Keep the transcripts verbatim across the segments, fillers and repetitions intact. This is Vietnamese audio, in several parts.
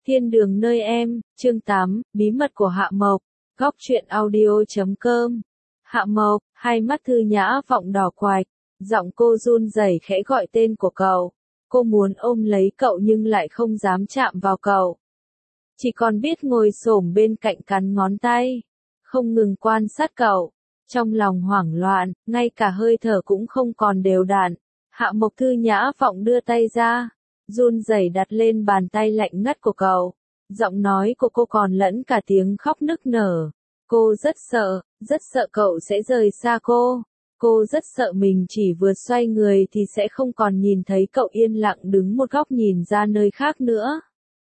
Thiên đường nơi em, chương tám, bí mật của Hạ Mộc, góc truyện audio chấm com. Hạ Mộc, hai mắt Thư Nhã Vọng đỏ quạch, giọng cô run rẩy khẽ gọi tên của cậu. Cô muốn ôm lấy cậu nhưng lại không dám chạm vào cậu. Chỉ còn biết ngồi xổm bên cạnh cắn ngón tay, không ngừng quan sát cậu. Trong lòng hoảng loạn, ngay cả hơi thở cũng không còn đều đặn. Hạ Mộc Thư Nhã Vọng đưa tay ra, run rẩy đặt lên bàn tay lạnh ngắt của cậu. Giọng nói của cô còn lẫn cả tiếng khóc nức nở. Cô rất sợ, rất sợ cậu sẽ rời xa cô. Cô rất sợ mình chỉ vừa xoay người thì sẽ không còn nhìn thấy cậu yên lặng đứng một góc nhìn ra nơi khác nữa.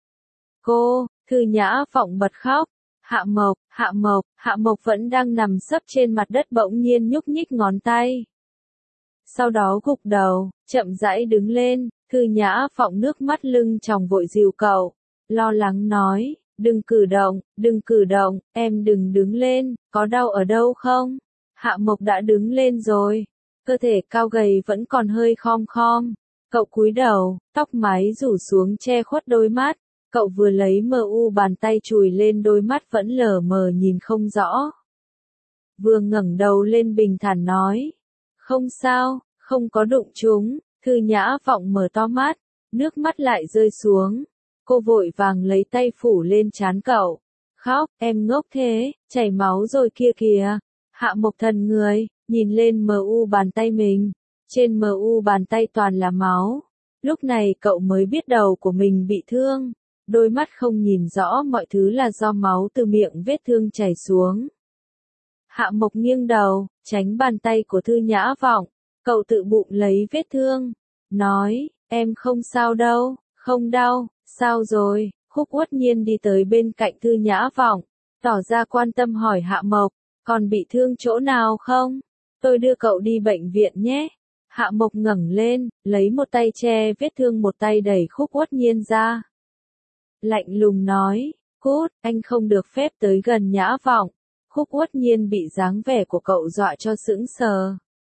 Cô, Thư Nhã Vọng bật khóc. Hạ Mộc, Hạ Mộc, Hạ Mộc vẫn đang nằm sấp trên mặt đất bỗng nhiên nhúc nhích ngón tay. Sau đó gục đầu, chậm rãi đứng lên. Thư Nhã Vọng nước mắt lưng tròng vội dìu cậu, lo lắng nói, đừng cử động, đừng cử động, em đừng đứng lên, có đau ở đâu không? Hạ Mộc đã đứng lên rồi, cơ thể cao gầy vẫn còn hơi khom khom, cậu cúi đầu, tóc mái rủ xuống che khuất đôi mắt, cậu vừa lấy mờ u bàn tay chùi lên đôi mắt vẫn lờ mờ nhìn không rõ. Vừa ngẩng đầu lên bình thản nói, không sao, không có đụng chúng. Thư Nhã Vọng mở to mắt, nước mắt lại rơi xuống. Cô vội vàng lấy tay phủ lên trán cậu. Khóc, em ngốc thế, chảy máu rồi kia kìa. Hạ Mộc thần người, nhìn lên mờ u bàn tay mình. Trên mờ u bàn tay toàn là máu. Lúc này cậu mới biết đầu của mình bị thương. Đôi mắt không nhìn rõ mọi thứ là do máu từ miệng vết thương chảy xuống. Hạ Mộc nghiêng đầu, tránh bàn tay của Thư Nhã Vọng. Cậu tự bụng lấy vết thương, nói, em không sao đâu, không đau, sao rồi? Khúc Uất Nhiên đi tới bên cạnh Thư Nhã Vọng, tỏ ra quan tâm hỏi Hạ Mộc, còn bị thương chỗ nào không? Tôi đưa cậu đi bệnh viện nhé. Hạ Mộc ngẩng lên, lấy một tay che vết thương một tay đẩy Khúc Uất Nhiên ra. Lạnh lùng nói, cút, anh không được phép tới gần Nhã Vọng. Khúc Uất Nhiên bị dáng vẻ của cậu dọa cho sững sờ.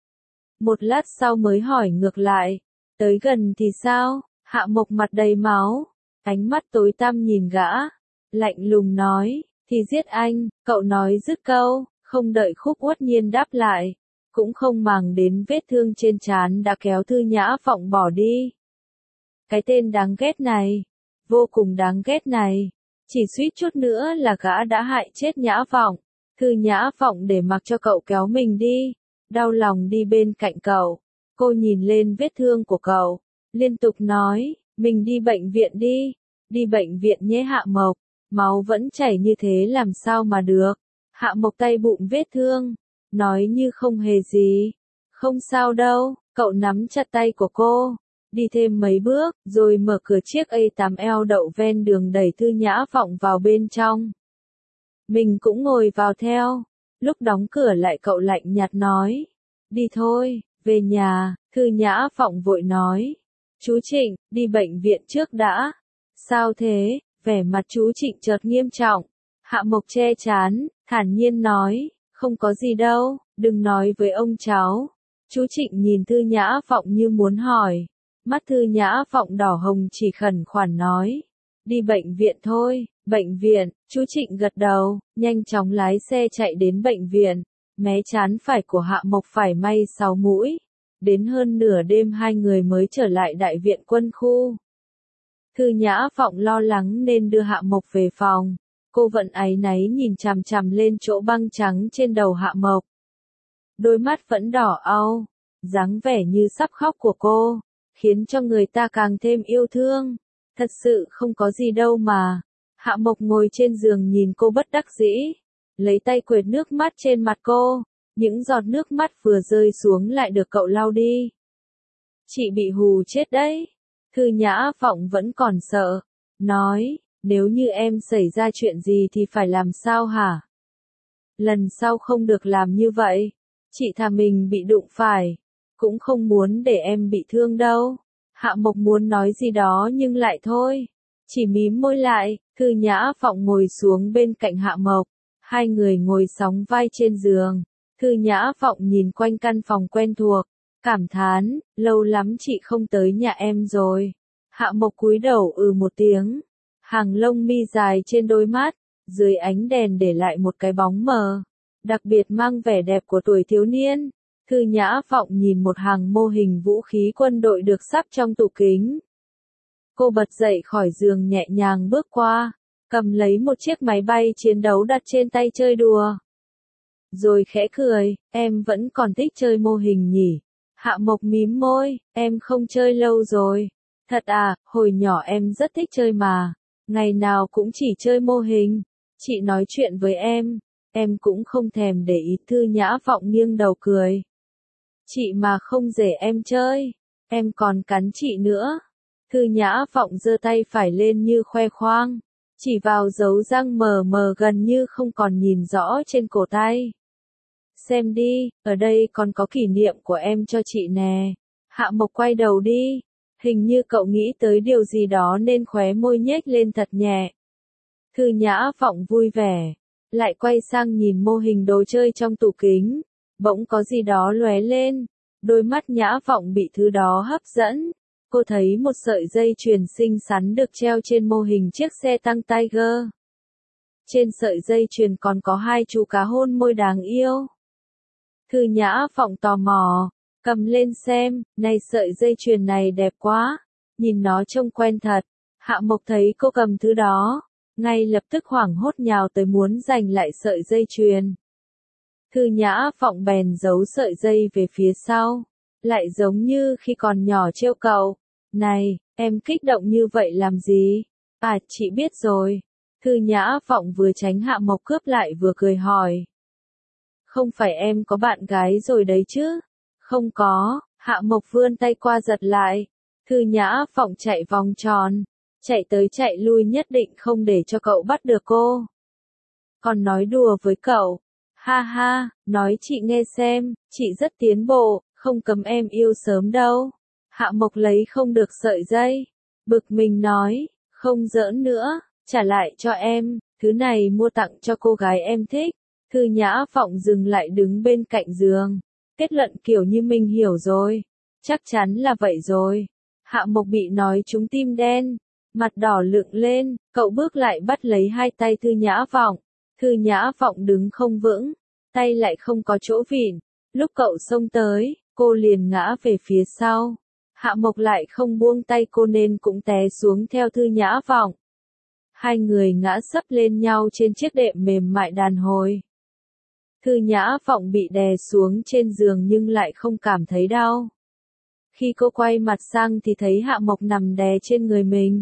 Một lát sau mới hỏi ngược lại, tới gần thì sao? Hạ Mộc mặt đầy máu, ánh mắt tối tăm nhìn gã, lạnh lùng nói, thì giết anh. Cậu nói dứt câu, không đợi Khúc Uất Nhiên đáp lại, cũng không màng đến vết thương trên trán đã kéo Thư Nhã Vọng bỏ đi. Cái tên đáng ghét này, vô cùng đáng ghét này, chỉ suýt chút nữa là gã đã hại chết Nhã Vọng. Thư Nhã Vọng để mặc cho cậu kéo mình đi. Đau lòng đi bên cạnh cậu, cô nhìn lên vết thương của cậu, liên tục nói, mình đi bệnh viện đi, đi bệnh viện nhé Hạ Mộc, máu vẫn chảy như thế làm sao mà được. Hạ Mộc tay bụng vết thương, nói như không hề gì, không sao đâu, cậu nắm chặt tay của cô, đi thêm mấy bước, rồi mở cửa chiếc A tám L đậu ven đường đẩy Thư Nhã Vọng vào bên trong. Mình cũng ngồi vào theo. Lúc đóng cửa lại cậu lạnh nhạt nói, đi thôi, về nhà. Thư Nhã Vọng vội nói, chú Trịnh, đi bệnh viện trước đã. Sao thế? Vẻ mặt chú Trịnh chợt nghiêm trọng. Hạ Mộc che chán, thản nhiên nói, không có gì đâu, đừng nói với ông cháu. Chú Trịnh nhìn Thư Nhã Vọng như muốn hỏi, mắt Thư Nhã Vọng đỏ hồng chỉ khẩn khoản nói, đi bệnh viện thôi. Bệnh viện, chú Trịnh gật đầu, nhanh chóng lái xe chạy đến bệnh viện, mé trán phải của Hạ Mộc phải may sáu mũi. Đến hơn nửa đêm hai người mới trở lại đại viện quân khu. Thư Nhã Vọng lo lắng nên đưa Hạ Mộc về phòng. Cô vẫn áy náy nhìn chằm chằm lên chỗ băng trắng trên đầu Hạ Mộc. Đôi mắt vẫn đỏ au, dáng vẻ như sắp khóc của cô, khiến cho người ta càng thêm yêu thương. Thật sự không có gì đâu mà. Hạ Mộc ngồi trên giường nhìn cô bất đắc dĩ, lấy tay quệt nước mắt trên mặt cô, những giọt nước mắt vừa rơi xuống lại được cậu lau đi. Chị bị hù chết đấy. Thư Nhã Vọng vẫn còn sợ, nói, nếu như em xảy ra chuyện gì thì phải làm sao hả? Lần sau không được làm như vậy, chị thà mình bị đụng phải, cũng không muốn để em bị thương đâu. Hạ Mộc muốn nói gì đó nhưng lại thôi, chỉ mím môi lại. Thư Nhã Vọng ngồi xuống bên cạnh Hạ Mộc, hai người ngồi sóng vai trên giường. Thư Nhã Vọng nhìn quanh căn phòng quen thuộc, cảm thán, lâu lắm chị không tới nhà em rồi. Hạ Mộc cúi đầu ừ một tiếng. Hàng lông mi dài trên đôi mắt, dưới ánh đèn để lại một cái bóng mờ, đặc biệt mang vẻ đẹp của tuổi thiếu niên. Thư Nhã Vọng nhìn một hàng mô hình vũ khí quân đội được sắp trong tủ kính. Cô bật dậy khỏi giường nhẹ nhàng bước qua, cầm lấy một chiếc máy bay chiến đấu đặt trên tay chơi đùa. Rồi khẽ cười, em vẫn còn thích chơi mô hình nhỉ? Hạ Mộc mím môi, em không chơi lâu rồi. Thật à, hồi nhỏ em rất thích chơi mà, ngày nào cũng chỉ chơi mô hình. Chị nói chuyện với em, em cũng không thèm để ý. Thư Nhã Vọng nghiêng đầu cười. Chị mà không để em chơi, em còn cắn chị nữa. Thư Nhã Vọng giơ tay phải lên như khoe khoang, chỉ vào dấu răng mờ mờ gần như không còn nhìn rõ trên cổ tay. Xem đi, ở đây còn có kỷ niệm của em cho chị nè. Hạ Mộc quay đầu đi, hình như cậu nghĩ tới điều gì đó nên khóe môi nhếch lên thật nhẹ. Thư Nhã Vọng vui vẻ, lại quay sang nhìn mô hình đồ chơi trong tủ kính, bỗng có gì đó lóe lên, đôi mắt Nhã Vọng bị thứ đó hấp dẫn. Cô thấy một sợi dây chuyền xinh xắn được treo trên mô hình chiếc xe tăng Tiger. Trên sợi dây chuyền còn có hai chú cá hôn môi đáng yêu. Thư Nhã Vọng tò mò, cầm lên xem, này sợi dây chuyền này đẹp quá, nhìn nó trông quen thật. Hạ Mộc thấy cô cầm thứ đó, ngay lập tức hoảng hốt nhào tới muốn giành lại sợi dây chuyền. Thư Nhã Vọng bèn giấu sợi dây về phía sau, lại giống như khi còn nhỏ trêu cậu. Này, em kích động như vậy làm gì? À, chị biết rồi. Thư Nhã Vọng vừa tránh Hạ Mộc cướp lại vừa cười hỏi. Không phải em có bạn gái rồi đấy chứ? Không có, Hạ Mộc vươn tay qua giật lại. Thư Nhã Vọng chạy vòng tròn, chạy tới chạy lui nhất định không để cho cậu bắt được cô. Còn nói đùa với cậu. Ha ha, nói chị nghe xem, chị rất tiến bộ, không cấm em yêu sớm đâu. Hạ Mộc lấy không được sợi dây, bực mình nói, không giỡn nữa, trả lại cho em, thứ này mua tặng cho cô gái em thích. Thư Nhã Vọng dừng lại đứng bên cạnh giường, kết luận kiểu như mình hiểu rồi, chắc chắn là vậy rồi. Hạ Mộc bị nói trúng tim đen, mặt đỏ lựng lên, cậu bước lại bắt lấy hai tay Thư Nhã Vọng. Thư Nhã Vọng đứng không vững, tay lại không có chỗ vịn, lúc cậu xông tới, cô liền ngã về phía sau. Hạ Mộc lại không buông tay cô nên cũng té xuống theo Thư Nhã Vọng. Hai người ngã sấp lên nhau trên chiếc đệm mềm mại đàn hồi. Thư Nhã Vọng bị đè xuống trên giường nhưng lại không cảm thấy đau. Khi cô quay mặt sang thì thấy Hạ Mộc nằm đè trên người mình.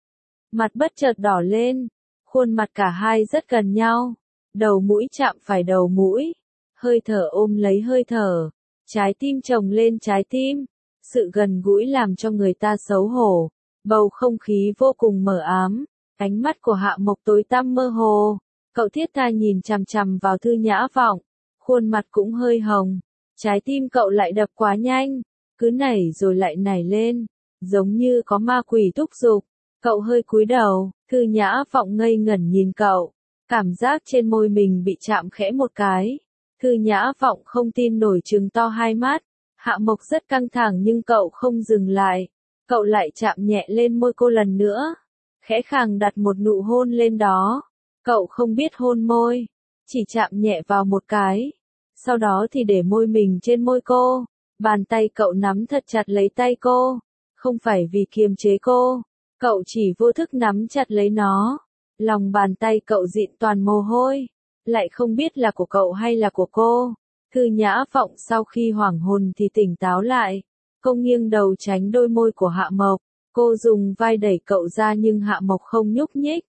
Mặt bất chợt đỏ lên, khuôn mặt cả hai rất gần nhau, đầu mũi chạm phải đầu mũi, hơi thở ôm lấy hơi thở, trái tim chồng lên trái tim. Sự gần gũi làm cho người ta xấu hổ, bầu không khí vô cùng mờ ám, ánh mắt của Hạ Mộc tối tăm mơ hồ. Cậu thiết tha nhìn chằm chằm vào Thư Nhã Vọng, khuôn mặt cũng hơi hồng, trái tim cậu lại đập quá nhanh, cứ nảy rồi lại nảy lên, giống như có ma quỷ thúc giục. Cậu hơi cúi đầu, Thư Nhã Vọng ngây ngẩn nhìn cậu, cảm giác trên môi mình bị chạm khẽ một cái. Thư Nhã Vọng không tin nổi trừng to hai mắt. Hạ Mộc rất căng thẳng nhưng cậu không dừng lại, cậu lại chạm nhẹ lên môi cô lần nữa, khẽ khàng đặt một nụ hôn lên đó. Cậu không biết hôn môi, chỉ chạm nhẹ vào một cái, sau đó thì để môi mình trên môi cô, bàn tay cậu nắm thật chặt lấy tay cô, không phải vì kiềm chế cô, cậu chỉ vô thức nắm chặt lấy nó, lòng bàn tay cậu dịn toàn mồ hôi, lại không biết là của cậu hay là của cô. Thư Nhã Vọng sau khi hoảng hồn thì tỉnh táo lại, cô nghiêng đầu tránh đôi môi của Hạ Mộc, cô dùng vai đẩy cậu ra nhưng Hạ Mộc không nhúc nhích.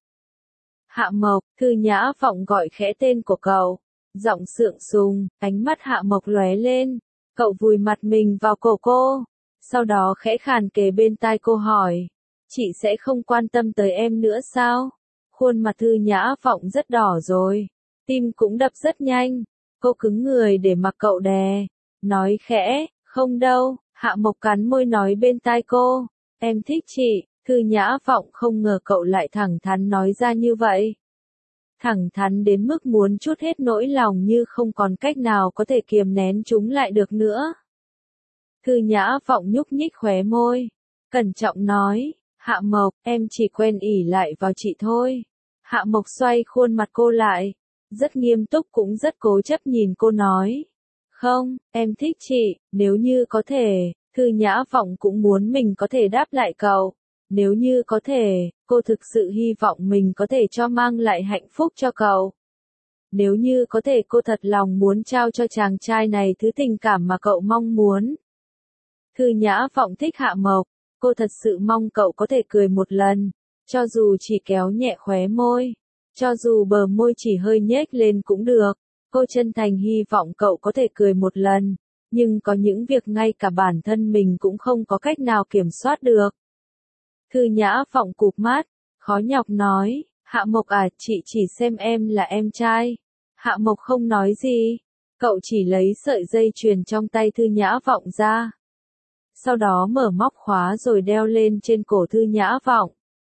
Hạ Mộc, Thư Nhã Vọng gọi khẽ tên của cậu, giọng sượng sùng, ánh mắt Hạ Mộc lóe lên, cậu vùi mặt mình vào cổ cô, sau đó khẽ khàn kề bên tai cô hỏi, chị sẽ không quan tâm tới em nữa sao? Khuôn mặt Thư Nhã Vọng rất đỏ rồi, tim cũng đập rất nhanh. Cô cứng người để mặc cậu đè, nói khẽ, không đâu. Hạ Mộc cắn môi nói bên tai cô, em thích chị. Thư Nhã Vọng không ngờ cậu lại thẳng thắn nói ra như vậy. Thẳng thắn đến mức muốn trút hết nỗi lòng như không còn cách nào có thể kiềm nén chúng lại được nữa. Thư Nhã Vọng nhúc nhích khóe môi, cẩn trọng nói, Hạ Mộc, em chỉ quen ỷ lại vào chị thôi. Hạ Mộc xoay khuôn mặt cô lại, rất nghiêm túc cũng rất cố chấp nhìn cô nói. Không, em thích chị, nếu như có thể, Thư Nhã Vọng cũng muốn mình có thể đáp lại cậu. Nếu như có thể, cô thực sự hy vọng mình có thể cho mang lại hạnh phúc cho cậu. Nếu như có thể cô thật lòng muốn trao cho chàng trai này thứ tình cảm mà cậu mong muốn. Thư Nhã Vọng thích Hạ Mộc, cô thật sự mong cậu có thể cười một lần, cho dù chỉ kéo nhẹ khóe môi, cho dù bờ môi chỉ hơi nhếch lên cũng được. Cô chân thành hy vọng cậu có thể cười một lần, nhưng có những việc ngay cả bản thân mình cũng không có cách nào kiểm soát được. Thư Nhã Vọng cụp mắt, khó nhọc nói, Hạ Mộc à, chị chỉ xem em là em trai. Hạ Mộc không nói gì, cậu chỉ lấy sợi dây chuyền trong tay Thư Nhã Vọng ra. Sau đó mở móc khóa rồi đeo lên trên cổ Thư Nhã Vọng.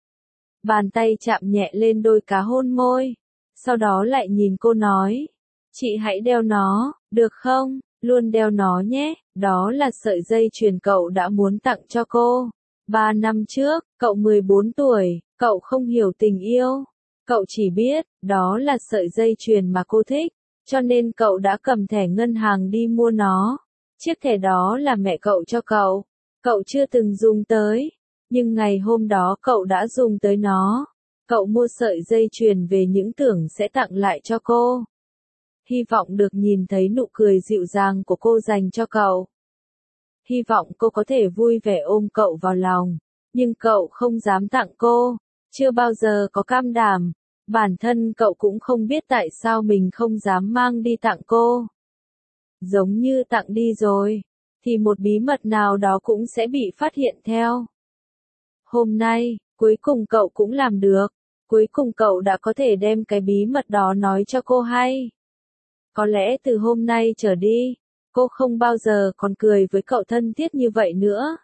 Bàn tay chạm nhẹ lên đôi cá hôn môi, sau đó lại nhìn cô nói, chị hãy đeo nó, được không, luôn đeo nó nhé, đó là sợi dây chuyền cậu đã muốn tặng cho cô. Ba năm trước, cậu mười bốn tuổi, cậu không hiểu tình yêu. Cậu chỉ biết, đó là sợi dây chuyền mà cô thích, cho nên cậu đã cầm thẻ ngân hàng đi mua nó. Chiếc thẻ đó là mẹ cậu cho cậu, cậu chưa từng dùng tới, nhưng ngày hôm đó cậu đã dùng tới nó. Cậu mua sợi dây chuyền về những tưởng sẽ tặng lại cho cô. Hy vọng được nhìn thấy nụ cười dịu dàng của cô dành cho cậu. Hy vọng cô có thể vui vẻ ôm cậu vào lòng, nhưng cậu không dám tặng cô, chưa bao giờ có cam đảm. Bản thân cậu cũng không biết tại sao mình không dám mang đi tặng cô. Giống như tặng đi rồi, thì một bí mật nào đó cũng sẽ bị phát hiện theo. Hôm nay, cuối cùng cậu cũng làm được, cuối cùng cậu đã có thể đem cái bí mật đó nói cho cô hay. Có lẽ từ hôm nay trở đi, cô không bao giờ còn cười với cậu thân thiết như vậy nữa.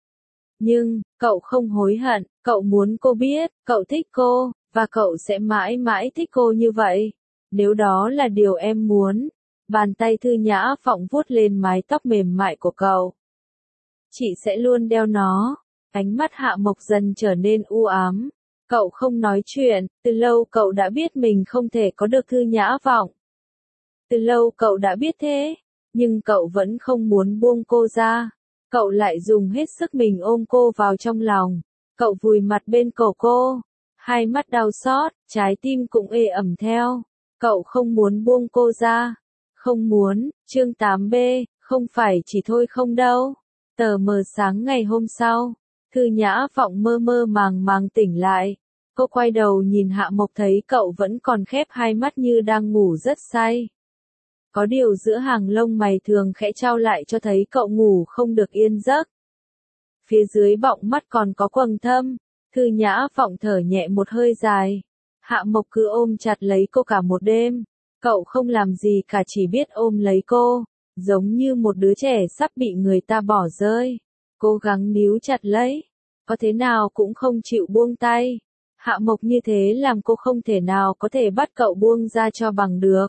Nhưng, cậu không hối hận, cậu muốn cô biết, cậu thích cô, và cậu sẽ mãi mãi thích cô như vậy. Nếu đó là điều em muốn. Bàn tay Thư Nhã Vọng vuốt lên mái tóc mềm mại của cậu. Chị sẽ luôn đeo nó. Ánh mắt Hạ Mộc dần trở nên u ám. Cậu không nói chuyện, từ lâu cậu đã biết mình không thể có được Thư Nhã Vọng. Từ lâu cậu đã biết thế, nhưng cậu vẫn không muốn buông cô ra. Cậu lại dùng hết sức mình ôm cô vào trong lòng. Cậu vùi mặt bên cổ cô, hai mắt đau xót, trái tim cũng ê ẩm theo. Cậu không muốn buông cô ra. Không muốn, chương tám B, không phải chỉ thôi không đâu. Tờ mờ sáng ngày hôm sau, Thư Nhã Vọng mơ mơ màng màng tỉnh lại. Cô quay đầu nhìn Hạ Mộc thấy cậu vẫn còn khép hai mắt như đang ngủ rất say. Có điều giữa hàng lông mày thường khẽ trao lại cho thấy cậu ngủ không được yên giấc. Phía dưới bọng mắt còn có quầng thâm, Thư Nhã Vọng thở nhẹ một hơi dài. Hạ Mộc cứ ôm chặt lấy cô cả một đêm. Cậu không làm gì cả chỉ biết ôm lấy cô, giống như một đứa trẻ sắp bị người ta bỏ rơi. Cố gắng níu chặt lấy, có thế nào cũng không chịu buông tay. Hạ Mộc như thế làm cô không thể nào có thể bắt cậu buông ra cho bằng được.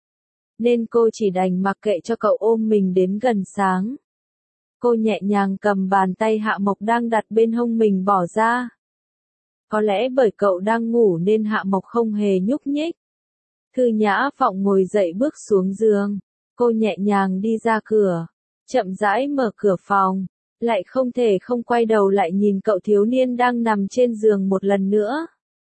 Nên cô chỉ đành mặc kệ cho cậu ôm mình đến gần sáng. Cô nhẹ nhàng cầm bàn tay Hạ Mộc đang đặt bên hông mình bỏ ra. Có lẽ bởi cậu đang ngủ nên Hạ Mộc không hề nhúc nhích. Thư Nhã Vọng ngồi dậy bước xuống giường. Cô nhẹ nhàng đi ra cửa, chậm rãi mở cửa phòng, lại không thể không quay đầu lại nhìn cậu thiếu niên đang nằm trên giường một lần nữa.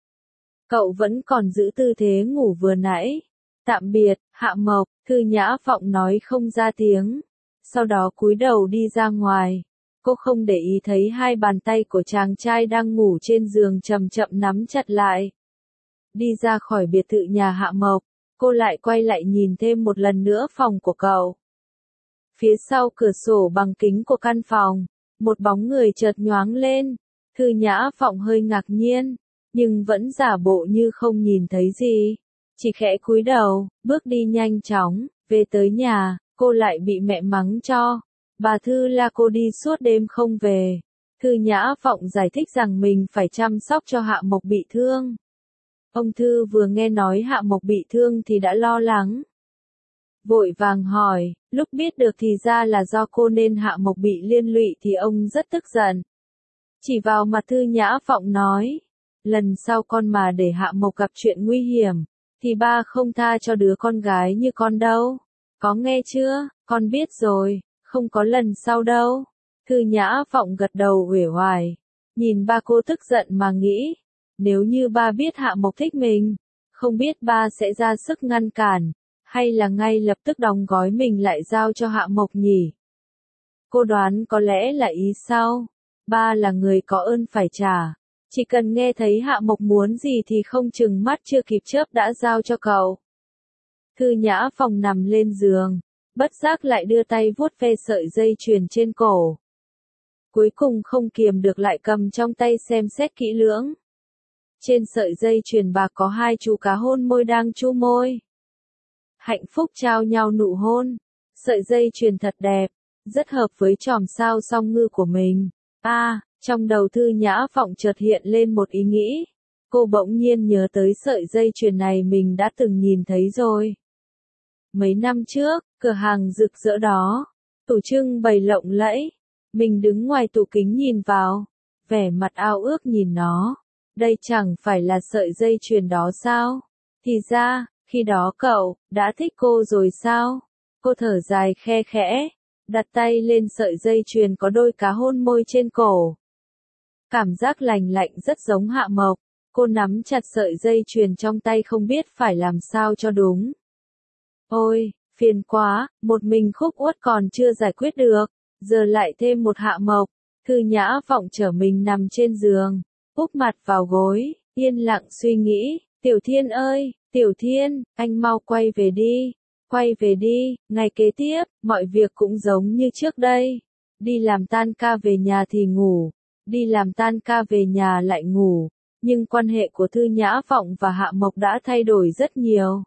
Cậu vẫn còn giữ tư thế ngủ vừa nãy. Tạm biệt, Hạ Mộc, Thư Nhã Vọng nói không ra tiếng. Sau đó cúi đầu đi ra ngoài. Cô không để ý thấy hai bàn tay của chàng trai đang ngủ trên giường chậm chậm nắm chặt lại. Đi ra khỏi biệt thự nhà Hạ Mộc, cô lại quay lại nhìn thêm một lần nữa phòng của cậu. Phía sau cửa sổ bằng kính của căn phòng, một bóng người chợt nhoáng lên. Thư Nhã Vọng hơi ngạc nhiên, nhưng vẫn giả bộ như không nhìn thấy gì. Chỉ khẽ cúi đầu, bước đi nhanh chóng, về tới nhà, cô lại bị mẹ mắng cho. Bà Thư la cô đi suốt đêm không về. Thư Nhã Vọng giải thích rằng mình phải chăm sóc cho Hạ Mộc bị thương. Ông Thư vừa nghe nói Hạ Mộc bị thương thì đã lo lắng. Vội vàng hỏi, lúc biết được thì ra là do cô nên Hạ Mộc bị liên lụy thì ông rất tức giận. chỉ vào mặt Thư Nhã Phọng nói. Lần sau con mà để Hạ Mộc gặp chuyện nguy hiểm, thì ba không tha cho đứa con gái như con đâu. Có nghe chưa? Con biết rồi, không có lần sau đâu. Thư Nhã Phọng gật đầu uể oải, nhìn ba cô tức giận mà nghĩ, nếu như ba biết Hạ Mộc thích mình, không biết ba sẽ ra sức ngăn cản, hay là ngay lập tức đóng gói mình lại giao cho Hạ Mộc nhỉ? Cô đoán có lẽ là ý sau, ba là người có ơn phải trả, chỉ cần nghe thấy Hạ Mộc muốn gì thì không chừng mắt chưa kịp chớp đã giao cho cậu. Thư Nhã Phọng nằm lên giường, bất giác lại đưa tay vuốt ve sợi dây chuyền trên cổ. Cuối cùng không kiềm được lại cầm trong tay xem xét kỹ lưỡng. Trên sợi dây chuyền bạc có hai chú cá hôn môi đang chu môi. Hạnh phúc trao nhau nụ hôn. Sợi dây chuyền thật đẹp, rất hợp với chòm sao song ngư của mình. A, à, trong đầu Thư Nhã Phọng chợt hiện lên một ý nghĩ. Cô bỗng nhiên nhớ tới sợi dây chuyền này mình đã từng nhìn thấy rồi. Mấy năm trước, cửa hàng rực rỡ đó, tủ trưng bày lộng lẫy. Mình đứng ngoài tủ kính nhìn vào, vẻ mặt ao ước nhìn nó. Đây chẳng phải là sợi dây chuyền đó sao? Thì ra, khi đó cậu, đã thích cô rồi sao? Cô thở dài khe khẽ, đặt tay lên sợi dây chuyền có đôi cá hôn môi trên cổ. Cảm giác lành lạnh rất giống Hạ Mộc, cô nắm chặt sợi dây chuyền trong tay không biết phải làm sao cho đúng. Ôi, phiền quá, một mình Khúc Uất còn chưa giải quyết được, giờ lại thêm một Hạ Mộc. Thư Nhã Phọng trở mình nằm trên giường, úp mặt vào gối, yên lặng suy nghĩ, Tiểu Thiên ơi, Tiểu Thiên, anh mau quay về đi, quay về đi, ngày kế tiếp, mọi việc cũng giống như trước đây. Đi làm tan ca về nhà thì ngủ, đi làm tan ca về nhà lại ngủ, nhưng quan hệ của Thư Nhã Phọng và Hạ Mộc đã thay đổi rất nhiều.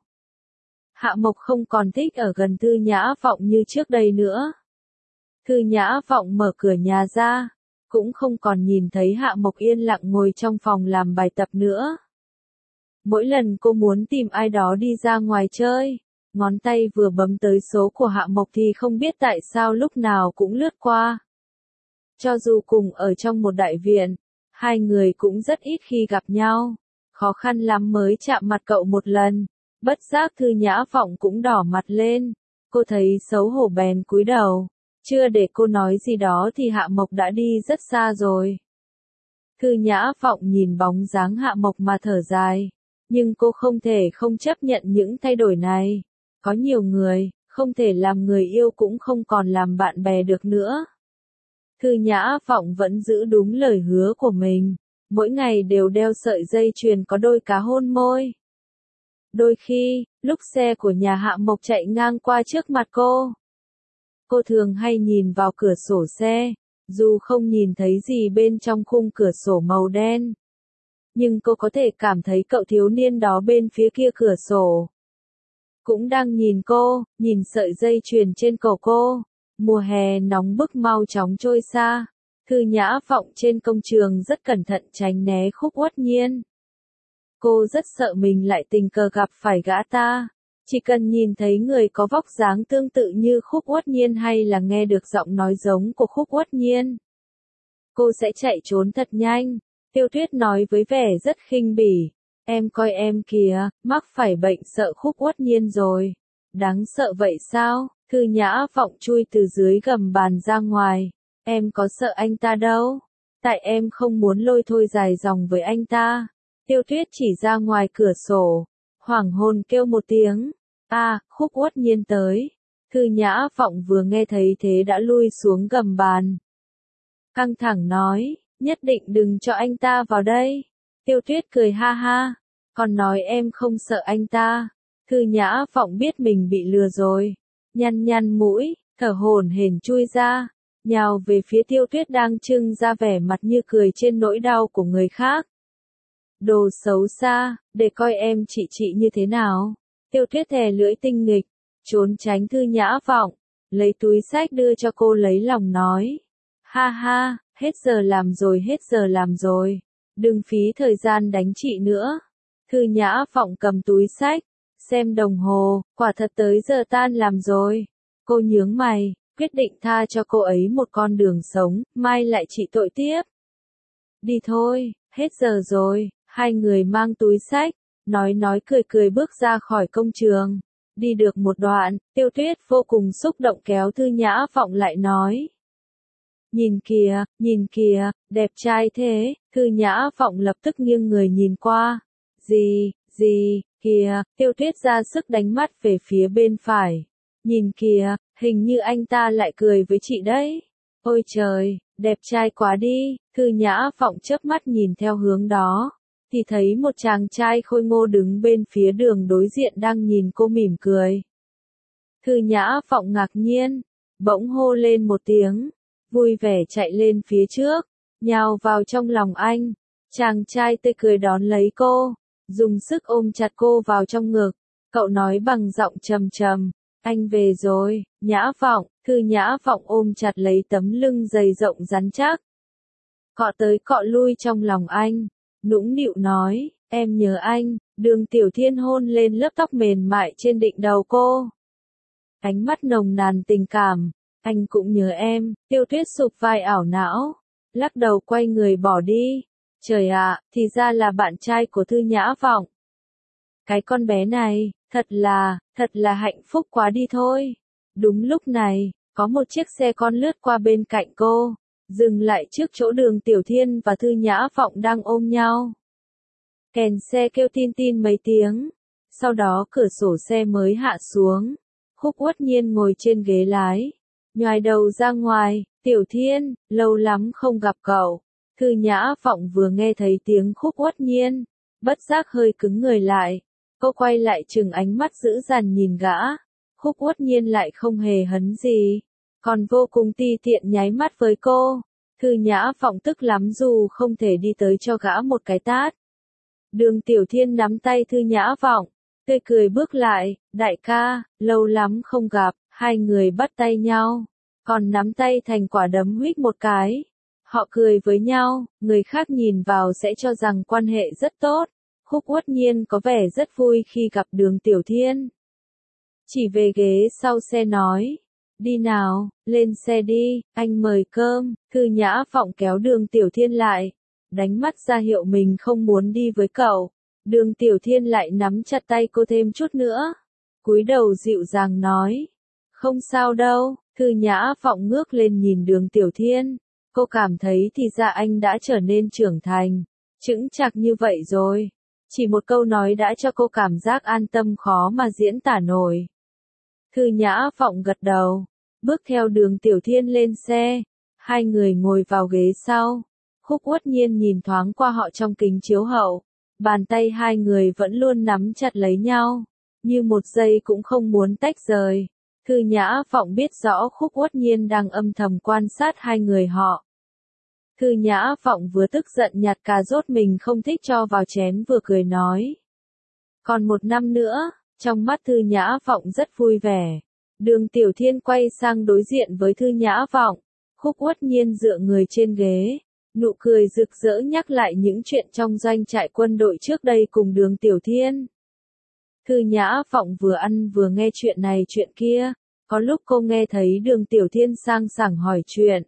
Hạ Mộc không còn thích ở gần Thư Nhã Phọng như trước đây nữa. Thư Nhã Phọng mở cửa nhà ra, cũng không còn nhìn thấy Hạ Mộc yên lặng ngồi trong phòng làm bài tập nữa. Mỗi lần cô muốn tìm ai đó đi ra ngoài chơi, ngón tay vừa bấm tới số của Hạ Mộc thì không biết tại sao lúc nào cũng lướt qua. Cho dù cùng ở trong một đại viện, hai người cũng rất ít khi gặp nhau, khó khăn lắm mới chạm mặt cậu một lần. Bất giác Thư Nhã Phọng cũng đỏ mặt lên, cô thấy xấu hổ bèn cúi đầu. Chưa để cô nói gì đó thì Hạ Mộc đã đi rất xa rồi. Thư Nhã Phọng nhìn bóng dáng Hạ Mộc mà thở dài, nhưng cô không thể không chấp nhận những thay đổi này. Có nhiều người, không thể làm người yêu cũng không còn làm bạn bè được nữa. Thư Nhã Phọng vẫn giữ đúng lời hứa của mình, mỗi ngày đều đeo sợi dây chuyền có đôi cá hôn môi. Đôi khi, lúc xe của nhà Hạ Mộc chạy ngang qua trước mặt cô, cô thường hay nhìn vào cửa sổ xe, dù không nhìn thấy gì bên trong khung cửa sổ màu đen. Nhưng cô có thể cảm thấy cậu thiếu niên đó bên phía kia cửa sổ cũng đang nhìn cô, nhìn sợi dây chuyền trên cổ cô. Mùa hè nóng bức mau chóng trôi xa. Thư Nhã Phọng trên công trường rất cẩn thận tránh né Khúc Uất Nhiên. Cô rất sợ mình lại tình cờ gặp phải gã ta. Chỉ cần nhìn thấy người có vóc dáng tương tự như Khúc Uất Nhiên hay là nghe được giọng nói giống của Khúc Uất Nhiên, cô sẽ chạy trốn thật nhanh. Tiêu Tuyết nói với vẻ rất khinh bỉ. Em coi em kìa, mắc phải bệnh sợ Khúc Uất Nhiên rồi. Đáng sợ vậy sao? Thư Nhã Phọng chui từ dưới gầm bàn ra ngoài. Em có sợ anh ta đâu. Tại em không muốn lôi thôi dài dòng với anh ta. Tiêu Tuyết chỉ ra ngoài cửa sổ. Hoảng hồn kêu một tiếng. À, Khúc Uất Nhiên tới. Thư Nhã Phọng vừa nghe thấy thế đã lui xuống gầm bàn. Căng thẳng nói, nhất định đừng cho anh ta vào đây. Tiêu Tuyết cười ha ha. Còn nói em không sợ anh ta. Thư Nhã Phọng biết mình bị lừa rồi. Nhăn nhăn mũi, thở hổn hển chui ra, nhào về phía Tiêu Tuyết đang trưng ra vẻ mặt như cười trên nỗi đau của người khác. Đồ xấu xa, để coi em chị chị như thế nào. Tiêu Tuyết thè lưỡi tinh nghịch, trốn tránh Thư Nhã Phọng, lấy túi xách đưa cho cô lấy lòng nói. Ha ha, hết giờ làm rồi hết giờ làm rồi, đừng phí thời gian đánh chị nữa. Thư Nhã Phọng cầm túi xách, xem đồng hồ, quả thật tới giờ tan làm rồi. Cô nhướng mày, quyết định tha cho cô ấy một con đường sống, mai lại trị tội tiếp. đi thôi, hết giờ rồi, hai người mang túi xách, nói nói cười cười bước ra khỏi công trường. Đi được một đoạn, Tiêu Tuyết vô cùng xúc động kéo Thư Nhã Vọng lại nói. Nhìn kìa, nhìn kìa, đẹp trai thế, Thư Nhã Vọng lập tức nghiêng người nhìn qua. Gì, gì, kìa, Tiêu Tuyết ra sức đánh mắt về phía bên phải. Nhìn kìa, hình như anh ta lại cười với chị đấy. Ôi trời, đẹp trai quá đi, Thư Nhã Vọng chớp mắt nhìn theo hướng đó. Thì thấy một chàng trai khôi ngô đứng bên phía đường đối diện đang nhìn cô mỉm cười. Thư Nhã Vọng ngạc nhiên, bỗng hô lên một tiếng, vui vẻ chạy lên phía trước, nhào vào trong lòng anh. Chàng trai tươi cười đón lấy cô, dùng sức ôm chặt cô vào trong ngực. Cậu nói bằng giọng trầm trầm, anh về rồi, Nhã Vọng. Thư Nhã Vọng ôm chặt lấy tấm lưng dày rộng rắn chắc. Cọ tới cọ lui trong lòng anh, nũng nịu nói, em nhớ anh. Đường Tiểu Thiên hôn lên lớp tóc mềm mại trên đỉnh đầu cô. Ánh mắt nồng nàn tình cảm, anh cũng nhớ em. Tiêu Tuyết sụp vai ảo não, lắc đầu quay người bỏ đi. Trời ạ, thì ra là bạn trai của Thư Nhã Vọng. Cái con bé này, thật là, thật là hạnh phúc quá đi thôi. Đúng lúc này, có một chiếc xe con lướt qua bên cạnh cô, dừng lại trước chỗ Đường Tiểu Thiên và Thư Nhã Vọng đang ôm nhau. Kèn xe kêu tin tin mấy tiếng, sau đó cửa sổ xe mới hạ xuống. Khúc Uất Nhiên ngồi trên ghế lái, nhoài đầu ra ngoài. Tiểu Thiên, lâu lắm không gặp cậu. Thư Nhã Vọng vừa nghe thấy tiếng Khúc Uất Nhiên, bất giác hơi cứng người lại. Cô quay lại trừng ánh mắt dữ dằn nhìn gã. Khúc Uất Nhiên lại không hề hấn gì, còn vô cùng ti tiện nháy mắt với cô. Thư Nhã Vọng tức lắm dù không thể đi tới cho gã một cái tát. Đường Tiểu Thiên nắm tay Thư Nhã Vọng, tươi cười bước lại, đại ca, lâu lắm không gặp. Hai người bắt tay nhau, còn nắm tay thành quả đấm huýt một cái. Họ cười với nhau, người khác nhìn vào sẽ cho rằng quan hệ rất tốt. Khúc Uất Nhiên có vẻ rất vui khi gặp Đường Tiểu Thiên. Chỉ về ghế sau xe nói, đi nào, lên xe đi, anh mời cơm. Thư Nhã Vọng kéo Đường Tiểu Thiên lại, đánh mắt ra hiệu mình không muốn đi với cậu. Đường Tiểu Thiên lại nắm chặt tay cô thêm chút nữa, cúi đầu dịu dàng nói, không sao đâu. Thư Nhã Vọng ngước lên nhìn Đường Tiểu Thiên, cô cảm thấy thì ra anh đã trở nên trưởng thành, chững chạc như vậy rồi. Chỉ một câu nói đã cho cô cảm giác an tâm khó mà diễn tả nổi. Thư Nhã Vọng gật đầu, bước theo Đường Tiểu Thiên lên xe. Hai người ngồi vào ghế sau. Khúc Uất Nhiên nhìn thoáng qua họ trong kính chiếu hậu. Bàn tay hai người vẫn luôn nắm chặt lấy nhau, như một giây cũng không muốn tách rời. Thư Nhã Vọng biết rõ Khúc Uất Nhiên đang âm thầm quan sát hai người họ. Thư Nhã Vọng vừa tức giận nhặt cà rốt mình không thích cho vào chén vừa cười nói. Còn một năm nữa, trong mắt Thư Nhã Vọng rất vui vẻ. Đường Tiểu Thiên quay sang đối diện với Thư Nhã Vọng. Khúc Uất Nhiên dựa người trên ghế, nụ cười rực rỡ nhắc lại những chuyện trong doanh trại quân đội trước đây cùng Đường Tiểu Thiên. Thư Nhã Vọng vừa ăn vừa nghe chuyện này chuyện kia, có lúc cô nghe thấy Đường Tiểu Thiên sang sảng hỏi chuyện.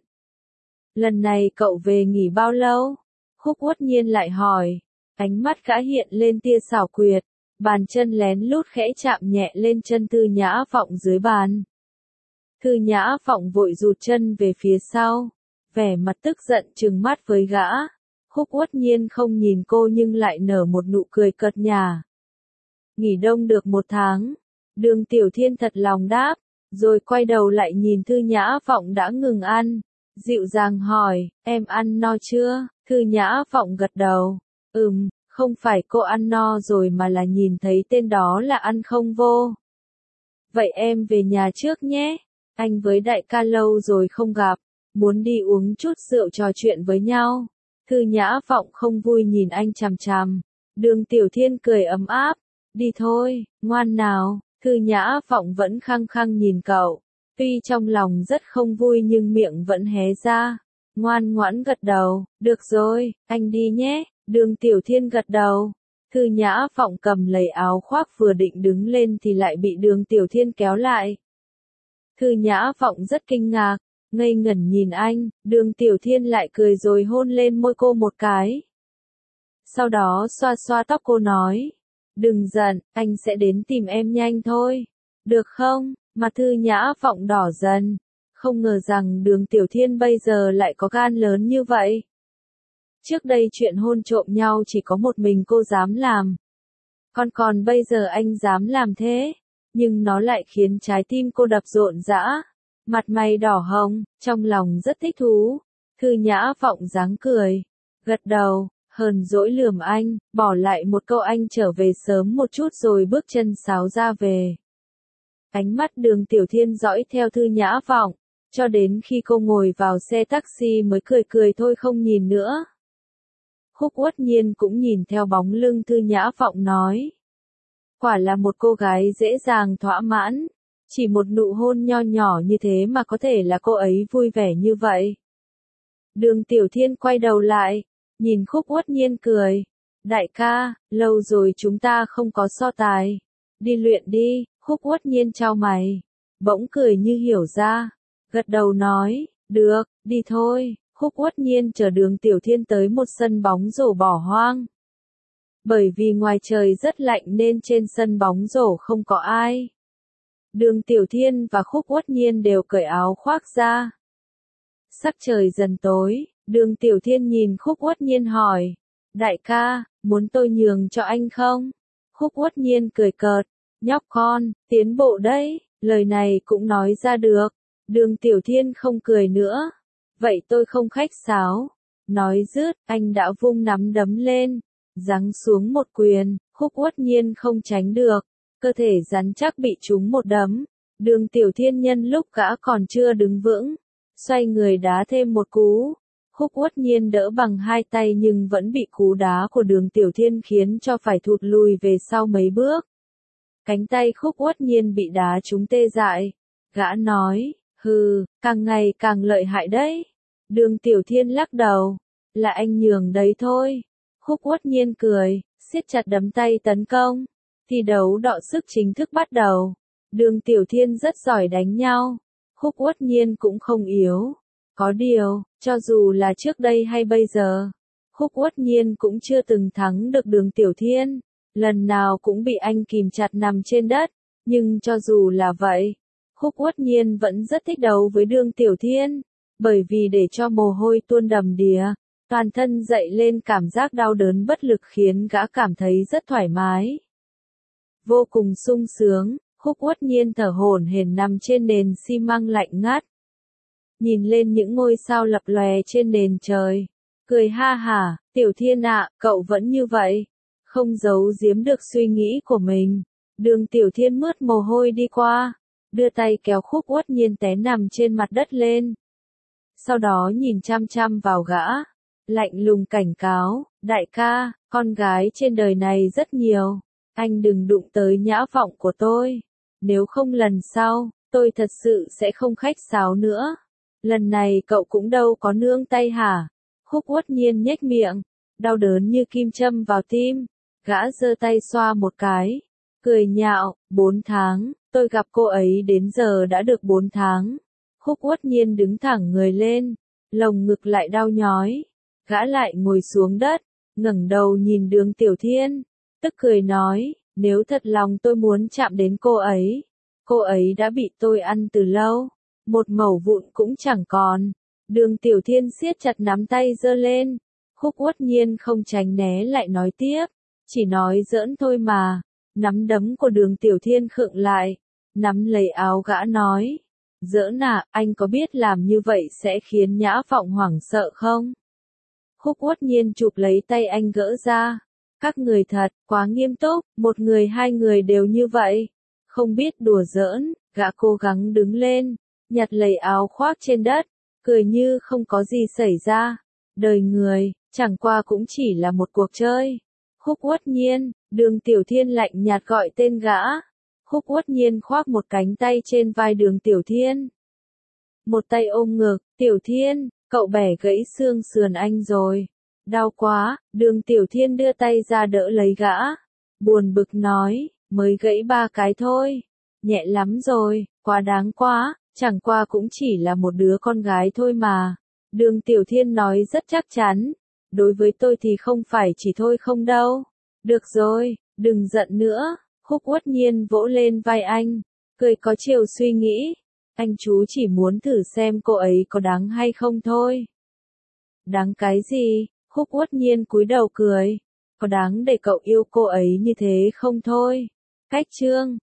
Lần này cậu về nghỉ bao lâu? Khúc Uất Nhiên lại hỏi, ánh mắt gã hiện lên tia xảo quyệt, bàn chân lén lút khẽ chạm nhẹ lên chân Thư Nhã Vọng dưới bàn. Thư Nhã Vọng vội rụt chân về phía sau, vẻ mặt tức giận trừng mắt với gã. Khúc Uất Nhiên không nhìn cô nhưng lại nở một nụ cười cợt nhả. Nghỉ đông được một tháng, Đường Tiểu Thiên thật lòng đáp, rồi quay đầu lại nhìn Thư Nhã Vọng đã ngừng ăn, dịu dàng hỏi, em ăn no chưa? Thư Nhã Vọng gật đầu, ừm, không phải cô ăn no rồi mà là nhìn thấy tên đó là ăn không vô. Vậy em về nhà trước nhé, anh với đại ca lâu rồi không gặp, muốn đi uống chút rượu trò chuyện với nhau. Thư Nhã Vọng không vui nhìn anh chằm chằm. Đường Tiểu Thiên cười ấm áp, đi thôi, ngoan nào. Thư Nhã Vọng vẫn khăng khăng nhìn cậu, tuy trong lòng rất không vui nhưng miệng vẫn hé ra, ngoan ngoãn gật đầu, được rồi, anh đi nhé. Đường Tiểu Thiên gật đầu. Thư Nhã Vọng cầm lấy áo khoác vừa định đứng lên thì lại bị Đường Tiểu Thiên kéo lại. Thư Nhã Vọng rất kinh ngạc, Ngây ngẩn nhìn anh, Đường Tiểu Thiên lại cười rồi hôn lên môi cô một cái. Sau đó xoa xoa tóc cô nói, đừng giận, anh sẽ đến tìm em nhanh thôi. Được không? Mặt Thư Nhã Vọng đỏ dần. Không ngờ rằng Đường Tiểu Thiên bây giờ lại có gan lớn như vậy. Trước đây chuyện hôn trộm nhau chỉ có một mình cô dám làm. Còn còn bây giờ anh dám làm thế. Nhưng nó lại khiến trái tim cô đập rộn rã. Mặt mày đỏ hồng, trong lòng rất thích thú. Thư Nhã Vọng dáng cười. Gật đầu, hờn dỗi lườm anh, bỏ lại một câu anh trở về sớm một chút rồi bước chân sáo ra về. Ánh mắt Đường Tiểu Thiên dõi theo Thư Nhã Vọng, cho đến khi cô ngồi vào xe taxi mới cười cười thôi không nhìn nữa. Khúc Uất Nhiên cũng nhìn theo bóng lưng Thư Nhã Vọng nói. Quả là một cô gái dễ dàng thỏa mãn, chỉ một nụ hôn nho nhỏ như thế mà có thể là cô ấy vui vẻ như vậy. Đường Tiểu Thiên quay đầu lại, nhìn Khúc Uất Nhiên cười. Đại ca, lâu rồi chúng ta không có so tài. Đi luyện đi, Khúc Uất Nhiên chau mày. Bỗng cười như hiểu ra. Gật đầu nói, được, đi thôi. Khúc Uất Nhiên chở Đường Tiểu Thiên tới một sân bóng rổ bỏ hoang. Bởi vì ngoài trời rất lạnh nên trên sân bóng rổ không có ai. Đường Tiểu Thiên và Khúc Uất Nhiên đều cởi áo khoác ra. Sắc trời dần tối, Đường Tiểu Thiên nhìn Khúc Uất Nhiên hỏi. Đại ca, muốn tôi nhường cho anh không? Khúc Uất Nhiên cười cợt. Nhóc con, tiến bộ đấy, lời này cũng nói ra được. Đường Tiểu Thiên không cười nữa. Vậy tôi không khách sáo. Nói dứt, anh đã vung nắm đấm lên. Giáng xuống một quyền, Khúc Uất Nhiên không tránh được. Cơ thể rắn chắc bị trúng một đấm. Đường Tiểu Thiên nhân lúc gã còn chưa đứng vững. Xoay người đá thêm một cú. Khúc Uất Nhiên đỡ bằng hai tay nhưng vẫn bị cú đá của Đường Tiểu Thiên khiến cho phải thụt lùi về sau mấy bước. Cánh tay Khúc Uất Nhiên bị đá trúng tê dại. Gã nói, hừ, càng ngày càng lợi hại đấy. Đường Tiểu Thiên lắc đầu, là anh nhường đấy thôi. Khúc Uất Nhiên cười, siết chặt đấm tay tấn công. Thi đấu đọ sức chính thức bắt đầu. Đường Tiểu Thiên rất giỏi đánh nhau. Khúc Uất Nhiên cũng không yếu. Có điều, cho dù là trước đây hay bây giờ, Khúc Uất Nhiên cũng chưa từng thắng được Đường Tiểu Thiên. Lần nào cũng bị anh kìm chặt nằm trên đất. Nhưng cho dù là vậy, Khúc Uất Nhiên vẫn rất thích đấu với Đường Tiểu Thiên. Bởi vì để cho mồ hôi tuôn đầm đìa, toàn thân dậy lên cảm giác đau đớn bất lực khiến gã cảm thấy rất thoải mái. Vô cùng sung sướng, Khúc Uất Nhiên thở hổn hển nằm trên nền xi măng lạnh ngắt. Nhìn lên những ngôi sao lập lòe trên nền trời. Cười ha hả, Tiểu Thiên ạ, cậu vẫn như vậy. Không giấu giếm được suy nghĩ của mình. Đường Tiểu Thiên mướt mồ hôi đi qua. Đưa tay kéo Khúc Uất Nhiên té nằm trên mặt đất lên. Sau đó nhìn chăm chăm vào gã. Lạnh lùng cảnh cáo, đại ca, con gái trên đời này rất nhiều. Anh đừng đụng tới Nhã Vọng của tôi. Nếu không lần sau, tôi thật sự sẽ không khách sáo nữa. Lần này cậu cũng đâu có nương tay hả? Khúc Uất Nhiên nhếch miệng, đau đớn như kim châm vào tim. Gã giơ tay xoa một cái, cười nhạo, bốn tháng, tôi gặp cô ấy đến giờ đã được bốn tháng. Khúc Uất Nhiên đứng thẳng người lên, lồng ngực lại đau nhói. Gã lại ngồi xuống đất, ngẩng đầu nhìn Đường Tiểu Thiên, tức cười nói, nếu thật lòng tôi muốn chạm đến cô ấy, cô ấy đã bị tôi ăn từ lâu, một mẩu vụn cũng chẳng còn. Đường Tiểu Thiên siết chặt nắm tay giơ lên, Khúc Uất Nhiên không tránh né lại nói tiếp, chỉ nói giỡn thôi mà. Nắm đấm của Đường Tiểu Thiên khựng lại, nắm lấy áo gã nói, giỡn à, anh có biết làm như vậy sẽ khiến Nhã Vọng hoảng sợ không? Khúc Uất Nhiên chụp lấy tay anh gỡ ra. Các người thật, quá nghiêm túc, một người hai người đều như vậy. Không biết đùa giỡn, gã cố gắng đứng lên, nhặt lấy áo khoác trên đất, cười như không có gì xảy ra. Đời người, chẳng qua cũng chỉ là một cuộc chơi. Khúc Uất Nhiên, Đường Tiểu Thiên lạnh nhạt gọi tên gã. Khúc Uất Nhiên khoác một cánh tay trên vai Đường Tiểu Thiên. Một tay ôm ngực, Tiểu Thiên, cậu bẻ gãy xương sườn anh rồi. Đau quá, Đường Tiểu Thiên đưa tay ra đỡ lấy gã. Buồn bực nói, mới gãy ba cái thôi. Nhẹ lắm rồi, quá đáng quá, Chẳng qua cũng chỉ là một đứa con gái thôi mà. Đường Tiểu Thiên nói rất chắc chắn. Đối với tôi thì không phải chỉ thôi không đâu. Được rồi, đừng giận nữa. Khúc Uất Nhiên vỗ lên vai anh, cười có chiều suy nghĩ. Anh chú chỉ muốn thử xem cô ấy có đáng hay không thôi. Đáng cái gì? Khúc Uất Nhiên cúi đầu cười. Có đáng để cậu yêu cô ấy như thế không thôi? Cách chương